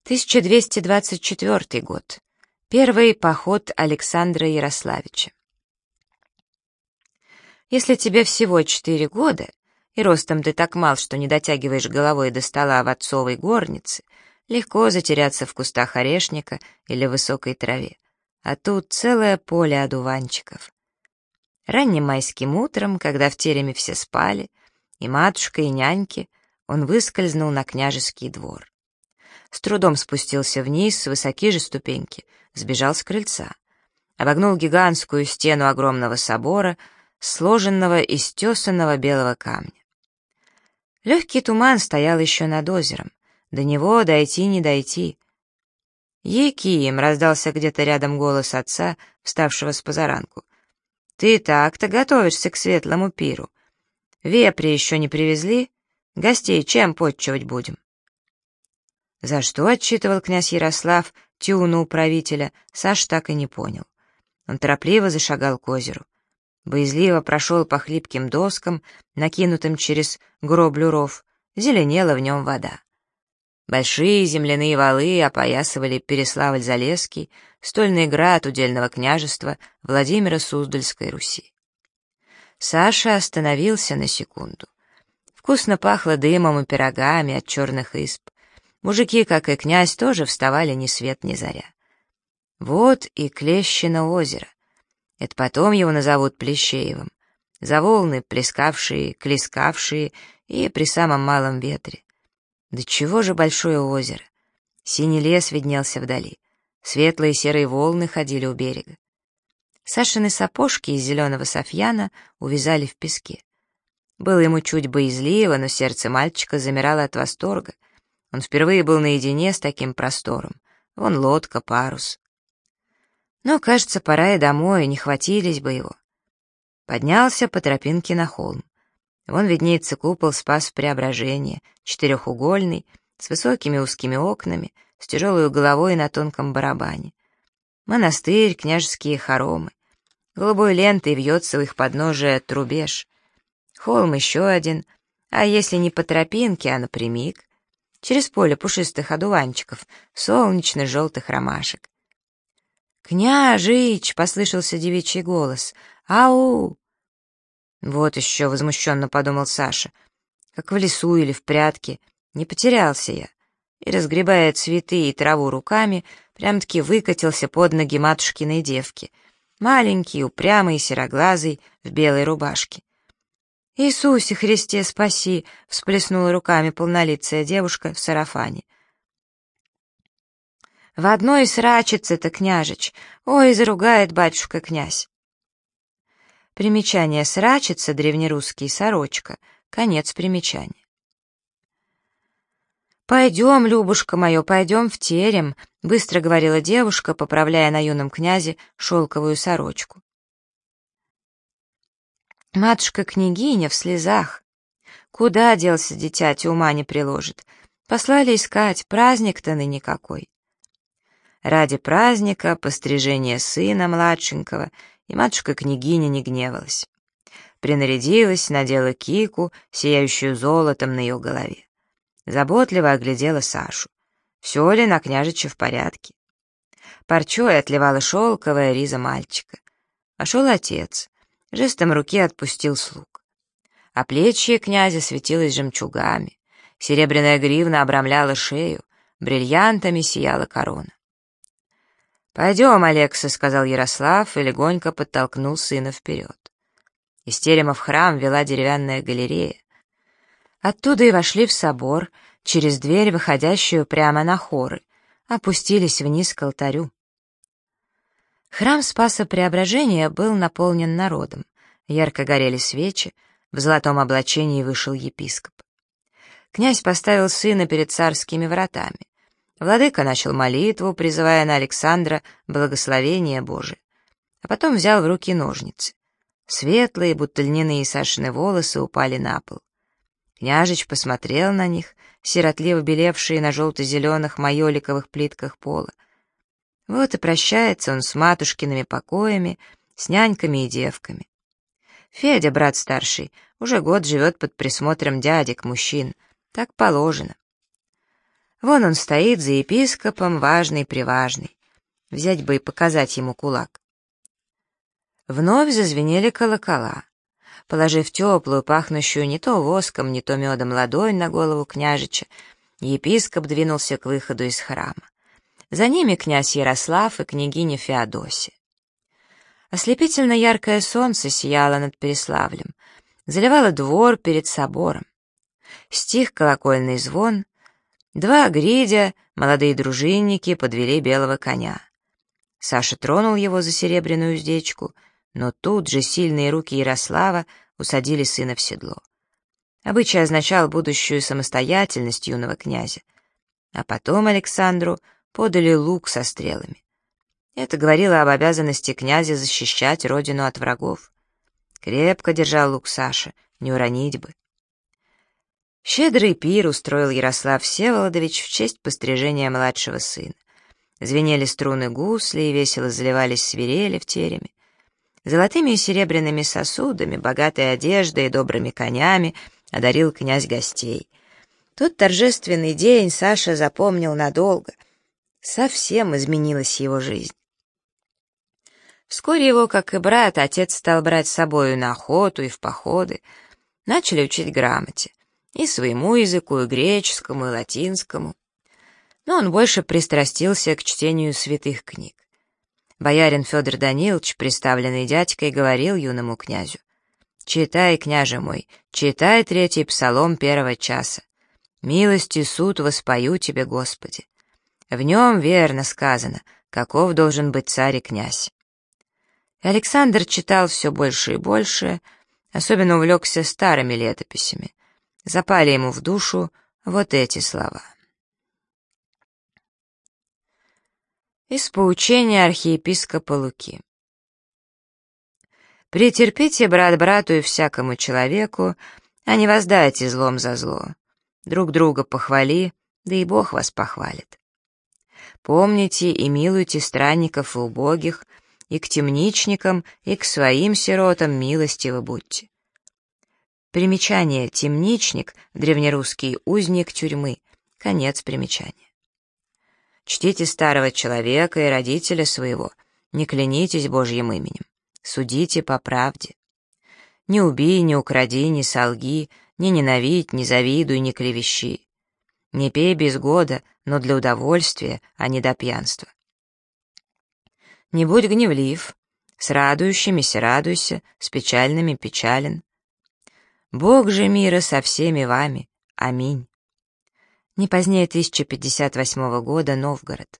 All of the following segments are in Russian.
1224 год. Первый поход Александра Ярославича. Если тебе всего 4 года, и ростом ты так мал, что не дотягиваешь головой до стола в отцовой горнице, легко затеряться в кустах орешника или в высокой траве. А тут целое поле одуванчиков. Ранним майским утром, когда в тереме все спали, и матушка, и няньки, он выскользнул на княжеский двор. С трудом спустился вниз с высоки же ступеньки, сбежал с крыльца. Обогнул гигантскую стену огромного собора, сложенного из тесаного белого камня. Легкий туман стоял еще над озером. До него дойти не дойти. «Еким!» — раздался где-то рядом голос отца, вставшего с позаранку. «Ты так-то готовишься к светлому пиру. Вепри еще не привезли? Гостей чем потчевать будем?» За что отчитывал князь Ярослав тюну управителя, Саша так и не понял. Он торопливо зашагал к озеру. Боязливо прошел по хлипким доскам, накинутым через гроблю ров, зеленела в нем вода. Большие земляные валы опоясывали Переславль-Залесский, стольный град удельного княжества Владимира Суздальской Руси. Саша остановился на секунду. Вкусно пахло дымом и пирогами от черных исп. Мужики, как и князь, тоже вставали ни свет ни заря. Вот и Клещино озеро. Это потом его назовут Плещеевым. За волны, плескавшие, клескавшие и при самом малом ветре. Да чего же большое озеро! Синий лес виднелся вдали. Светлые серые волны ходили у берега. Сашины сапожки из зеленого софьяна увязали в песке. Было ему чуть боязливо, но сердце мальчика замирало от восторга. Он впервые был наедине с таким простором. Вон лодка, парус. Но, кажется, пора и домой, не хватились бы его. Поднялся по тропинке на холм. Вон виднеется купол Спаса-Преображения, четырехугольный, с высокими узкими окнами, с тяжелой головой на тонком барабане. Монастырь, княжеские хоромы. Голубой лентой вьется в их подножие трубеж. Холм еще один, а если не по тропинке, а напрямик, через поле пушистых одуванчиков, солнечно-желтых ромашек. «Княжич!» — послышался девичий голос. «Ау!» «Вот еще!» — возмущенно подумал Саша. «Как в лесу или в прятке. Не потерялся я». И, разгребая цветы и траву руками, прям-таки выкатился под ноги матушкиной девки. Маленький, упрямый, сероглазый, в белой рубашке. «Иисусе Христе, спаси!» — всплеснула руками полнолицая девушка в сарафане. «В одной срачется-то, княжич! Ой, заругает батюшка-князь!» Примечание «срачится» — древнерусский «сорочка». Конец примечания. «Пойдем, Любушка мое, пойдем в терем», — быстро говорила девушка, поправляя на юном князе шелковую сорочку. Матушка-княгиня в слезах. Куда делся дитяти, ума не приложит. Послали искать, праздник-то ныне какой. Ради праздника, пострижения сына младшенького, и матушка-княгиня не гневалась. Принарядилась, надела кику, сияющую золотом на ее голове. Заботливо оглядела Сашу. Все ли на княжиче в порядке? Парчой отливала шелковая риза мальчика. Вошел отец. Жестом руки отпустил слуг. А плечи князя светилось жемчугами. Серебряная гривна обрамляла шею, бриллиантами сияла корона. «Пойдем, Алекса», — сказал Ярослав и легонько подтолкнул сына вперед. Из терема в храм вела деревянная галерея. Оттуда и вошли в собор, через дверь, выходящую прямо на хоры, опустились вниз к алтарю. Храм Спаса-Преображения был наполнен народом. Ярко горели свечи, в золотом облачении вышел епископ. Князь поставил сына перед царскими вратами. Владыка начал молитву, призывая на Александра благословение Божие, а потом взял в руки ножницы. Светлые, будто льняные Сашины волосы упали на пол. Княжич посмотрел на них, сиротливо белевшие на желто-зеленых майоликовых плитках пола. Вот и прощается он с матушкиными покоями, с няньками и девками. Федя, брат старший, уже год живет под присмотром дядек, мужчин. Так положено. Вон он стоит за епископом, важный-приважный. Взять бы и показать ему кулак. Вновь зазвенели колокола. Положив теплую, пахнущую не то воском, не то медом ладонь на голову княжича, епископ двинулся к выходу из храма. За ними князь Ярослав и княгиня Феодосия. Ослепительно яркое солнце сияло над Переславлем, заливало двор перед собором. Стих колокольный звон. Два гридя, молодые дружинники, подвели белого коня. Саша тронул его за серебряную уздечку, но тут же сильные руки Ярослава усадили сына в седло. Обычай означал будущую самостоятельность юного князя. А потом Александру подали лук со стрелами. Это говорило об обязанности князя защищать родину от врагов. Крепко держал лук Саша, не уронить бы. Щедрый пир устроил Ярослав Всеволодович в честь пострижения младшего сына. Звенели струны гусли и весело заливались свирели в тереме. Золотыми и серебряными сосудами, богатой одеждой и добрыми конями одарил князь гостей. Тот торжественный день Саша запомнил надолго. Совсем изменилась его жизнь. Вскоре его, как и брат, отец стал брать с собою на охоту и в походы. Начали учить грамоте. И своему языку, и греческому, и латинскому. Но он больше пристрастился к чтению святых книг. Боярин Федор Данилович, представленный дядькой, говорил юному князю: «Читай, княже мой, читай 3-й псалом 1-го часа. Милость и суд воспою тебе, Господи. В нем верно сказано, каков должен быть царь и князь». И Александр читал все больше и больше, особенно увлекся старыми летописями. Запали ему в душу вот эти слова. Из поучения архиепископа Луки. «Претерпите, брат брату и всякому человеку, а не воздайте злом за зло. Друг друга похвали, да и Бог вас похвалит. Помните и милуйте странников и убогих, и к темничникам, и к своим сиротам милостивы будьте». Примечание: темничник, древнерусский узник тюрьмы. Конец примечания. Чтите старого человека и родителя своего, не клянитесь Божьим именем, судите по правде. Не убий, не укради, не солги, не ненавидь, не завидуй, не клевещи. Не пей без года, но для удовольствия, а не до пьянства. Не будь гневлив, с радующимися радуйся, с печальными печален. Бог же мира со всеми вами. Аминь. Не позднее 1058 года, Новгород.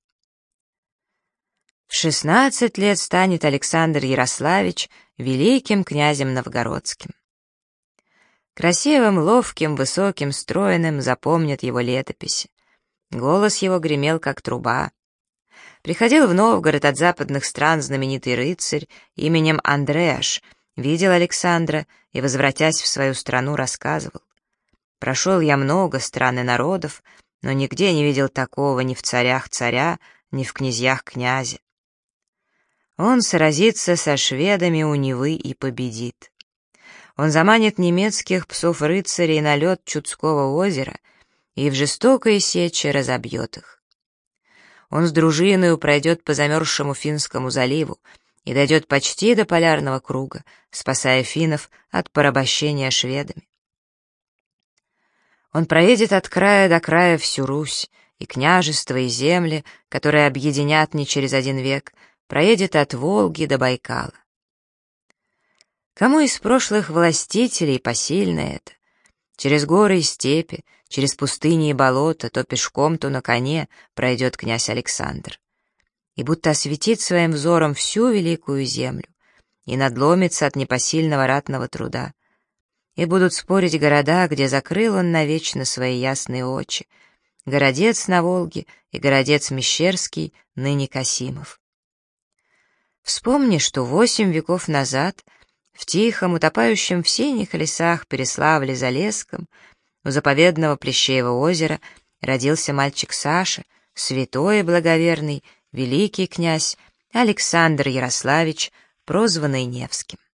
В 16 лет станет Александр Ярославич великим князем новгородским. Красивым, ловким, высоким, стройным запомнят его летописи. Голос его гремел, как труба. Приходил в Новгород от западных стран знаменитый рыцарь именем Андреаш, видел Александра и, возвратясь в свою страну, рассказывал: «Прошел я много стран и народов, но нигде не видел такого ни в царях царя, ни в князьях князя. Он сразится со шведами у Невы и победит. Он заманит немецких псов-рыцарей на лед Чудского озера и в жестокой сече разобьет их. Он с дружиною пройдет по замерзшему Финскому заливу и дойдет почти до полярного круга, спасая финнов от порабощения шведами. Он проедет от края до края всю Русь, и княжества, и земли, которые объединят не через 1 век, проедет от Волги до Байкала. Кому из прошлых властителей посильно это? Через горы и степи, через пустыни и болота, то пешком, то на коне пройдет князь Александр. И будто осветит своим взором всю великую землю, и надломится от непосильного ратного труда. И будут спорить города, где закрыл он навечно свои ясные очи, городец на Волге и городец Мещерский, ныне Касимов. Вспомни, что 8 веков назад в тихом, утопающем в синих лесах Переславле-Залесском у заповедного Плещеева озера родился мальчик Саша, святой и благоверный, великий князь Александр Ярославич, прозванный Невским.